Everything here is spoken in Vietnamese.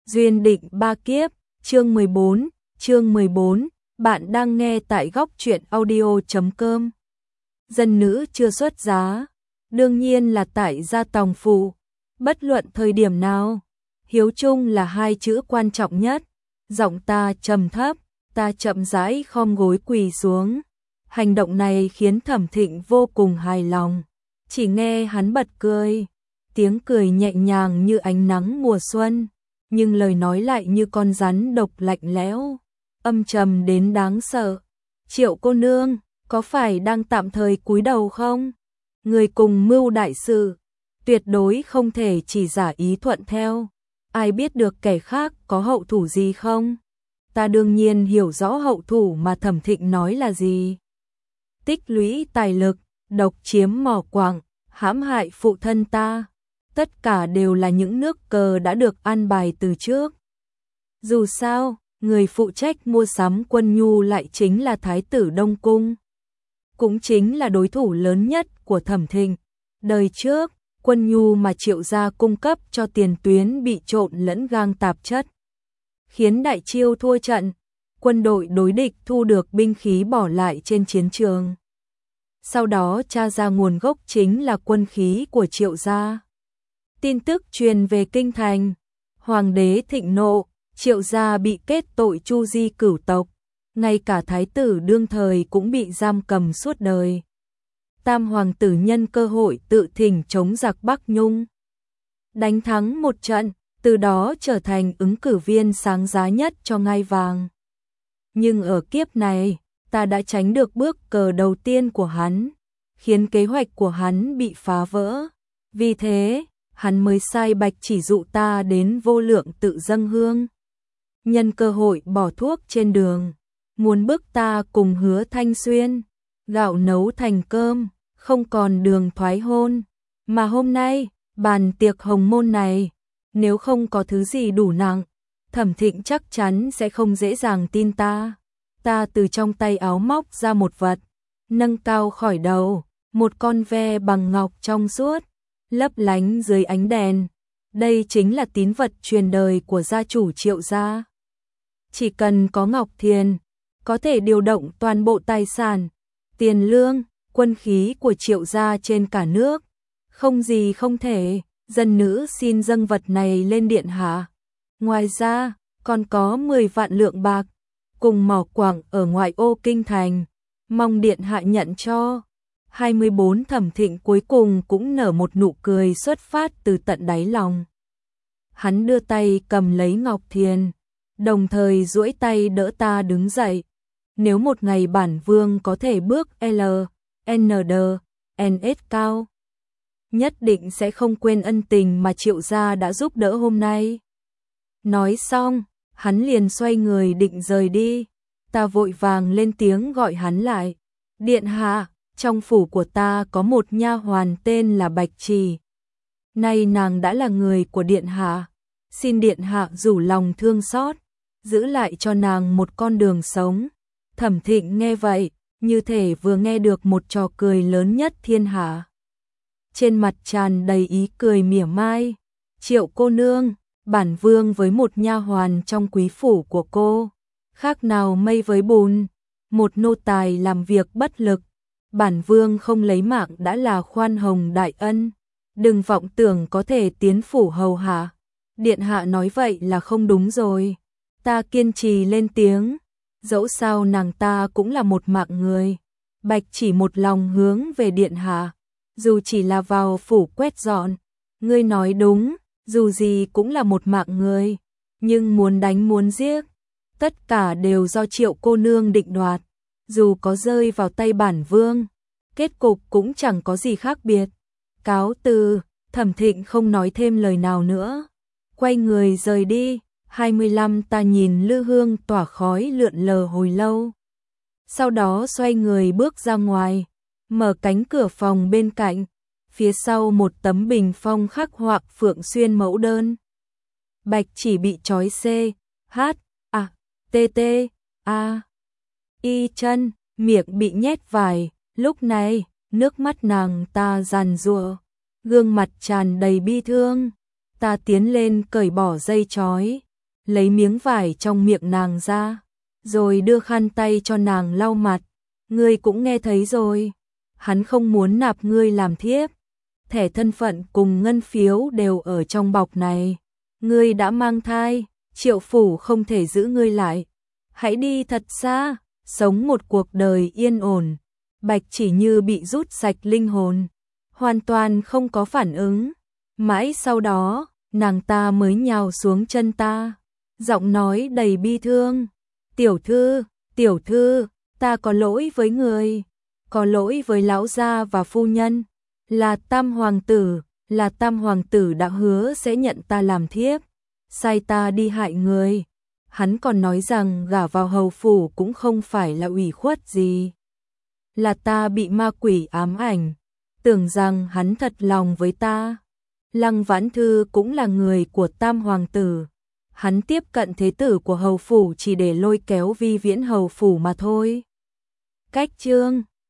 Duyên định ba kiếp, chương 14, bạn đang nghe tại góc truyện audio.com. Dân nữ chưa xuất giá, đương nhiên là tại gia tòng phụ, bất luận thời điểm nào, hiếu trung là hai chữ quan trọng nhất. Giọng ta trầm thấp, ta chậm rãi khom gối quỳ xuống. Hành động này khiến Thẩm Thịnh vô cùng hài lòng, chỉ nghe hắn bật cười, tiếng cười nhẹ nhàng như ánh nắng mùa xuân, nhưng lời nói lại như con rắn độc lạnh lẽo, âm trầm đến đáng sợ. Triệu cô nương, có phải đang tạm thời cúi đầu không? Người cùng mưu đại sự, tuyệt đối không thể chỉ giả ý thuận theo. Ai biết được kẻ khác có hậu thủ gì không? Ta đương nhiên hiểu rõ hậu thủ mà Thẩm Thịnh nói là gì. Tích lũy tài lực, độc chiếm mỏ quặng, hãm hại phụ thân ta. Tất cả đều là những nước cờ đã được an bài từ trước. Dù sao, người phụ trách mua sắm Quân Nhu lại chính là Thái tử Đông Cung. Cũng chính là đối thủ lớn nhất của Thẩm Thịnh. Đời trước, Quân Nhu mà Triệu gia cung cấp cho tiền tuyến bị trộn lẫn gang tạp chất, khiến đại chiêu thua trận, quân đội đối địch thu được binh khí bỏ lại trên chiến trường. Sau đó tra ra nguồn gốc chính là quân khí của Triệu gia. Tin tức truyền về kinh thành, hoàng đế thịnh nộ, Triệu gia bị kết tội chu di cửu tộc, ngay cả thái tử đương thời cũng bị giam cầm suốt đời. Tam hoàng tử nhân cơ hội tự thỉnh chống giặc Bắc Nhung, đánh thắng một trận, từ đó trở thành ứng cử viên sáng giá nhất cho ngai vàng. Nhưng ở kiếp này, ta đã tránh được bước cờ đầu tiên của hắn, khiến kế hoạch của hắn bị phá vỡ. Vì thế, hắn mới sai Bạch Chỉ dụ ta đến Vô Lượng tự dâng hương, nhân cơ hội bỏ thuốc trên đường, muốn bức ta cùng Hứa Thanh Xuyên gạo nấu thành cơm, không còn đường thoái hôn. Mà hôm nay, bàn tiệc hồng môn này, nếu không có thứ gì đủ nặng, Thẩm Thịnh chắc chắn sẽ không dễ dàng tin ta. Ta từ trong tay áo móc ra một vật, nâng cao khỏi đầu, một con ve bằng ngọc trong suốt, lấp lánh dưới ánh đèn. Đây chính là tín vật truyền đời của gia chủ Triệu gia. Chỉ cần có ngọc thiền, có thể điều động toàn bộ tài sản, tiền lương, quân khí của Triệu gia trên cả nước. Không gì không thể, dân nữ xin dâng vật này lên điện hạ. Ngoài ra, còn có 10 vạn lượng bạc, cùng mỏ quặng ở ngoại ô kinh thành, mong điện hạ nhận cho. 24 Thẩm Thịnh cuối cùng cũng nở một nụ cười xuất phát từ tận đáy lòng. Hắn đưa tay cầm lấy ngọc thiền, đồng thời duỗi tay đỡ ta đứng dậy. Nếu một ngày bản vương có thể bước LND cao, nhất định sẽ không quên ân tình mà Triệu gia đã giúp đỡ hôm nay. Nói xong, hắn liền xoay người định rời đi. Ta vội vàng lên tiếng gọi hắn lại. Điện hạ, trong phủ của ta có một nha hoàn tên là Bạch Trì. Nay nàng đã là người của điện hạ. Xin điện hạ rủ lòng thương xót, giữ lại cho nàng một con đường sống. Thẩm Thịnh nghe vậy, như thể vừa nghe được một trò cười lớn nhất thiên hạ. Trên mặt tràn đầy ý cười mỉa mai. Triệu cô nương, bản vương với một nha hoàn trong quý phủ của cô, khác nào mây với bùn, một nô tài làm việc bất lực. Bản vương không lấy mạng đã là khoan hồng đại ân, đừng vọng tưởng có thể tiến phủ hầu hạ. Điện hạ nói vậy là không đúng rồi. Ta kiên trì lên tiếng, dẫu sao nàng ta cũng là một mạng người. Bạch Chỉ một lòng hướng về điện hạ, dù chỉ là vào phủ quét dọn. Ngươi nói đúng, dù gì cũng là một mạng người, nhưng muốn đánh muốn giết, tất cả đều do Triệu cô nương định đoạt. Dù có rơi vào tay bản vương, kết cục cũng chẳng có gì khác biệt. Cáo từ. Thẩm Thịnh không nói thêm lời nào nữa, quay người rời đi. 25 Ta nhìn lư hương tỏa khói lượn lờ hồi lâu, sau đó xoay người bước ra ngoài, mở cánh cửa phòng bên cạnh, phía sau một tấm bình phong khắc họa Phượng Xuyên mẫu đơn. Bạch Chỉ bị trói y chân, miệng bị nhét vải. Lúc này, nước mắt nàng ta giàn giụa, gương mặt tràn đầy bi thương. Ta tiến lên cởi bỏ dây trói, lấy miếng vải trong miệng nàng ra, rồi đưa khăn tay cho nàng lau mặt. Ngươi cũng nghe thấy rồi, hắn không muốn nạp ngươi làm thiếp. Thẻ thân phận cùng ngân phiếu đều ở trong bọc này. Ngươi đã mang thai, Triệu phủ không thể giữ ngươi lại. Hãy đi thật xa, sống một cuộc đời yên ổn. Bạch Chỉ Như bị rút sạch linh hồn, hoàn toàn không có phản ứng. Mãi sau đó, nàng ta mới nhào xuống chân ta, giọng nói đầy bi thương. Tiểu thư, ta có lỗi với người, có lỗi với lão gia và phu nhân. Là Tam hoàng tử đã hứa sẽ nhận ta làm thiếp, sai ta đi hại người. Hắn còn nói rằng gả vào hầu phủ cũng không phải là ủy khuất gì. Là ta bị ma quỷ ám ảnh, tưởng rằng hắn thật lòng với ta. Lăng Vãn Thư cũng là người của Tam hoàng tử. Hắn tiếp cận thế tử của hầu phủ chỉ để lôi kéo Vi Viễn hầu phủ mà thôi. Cách chương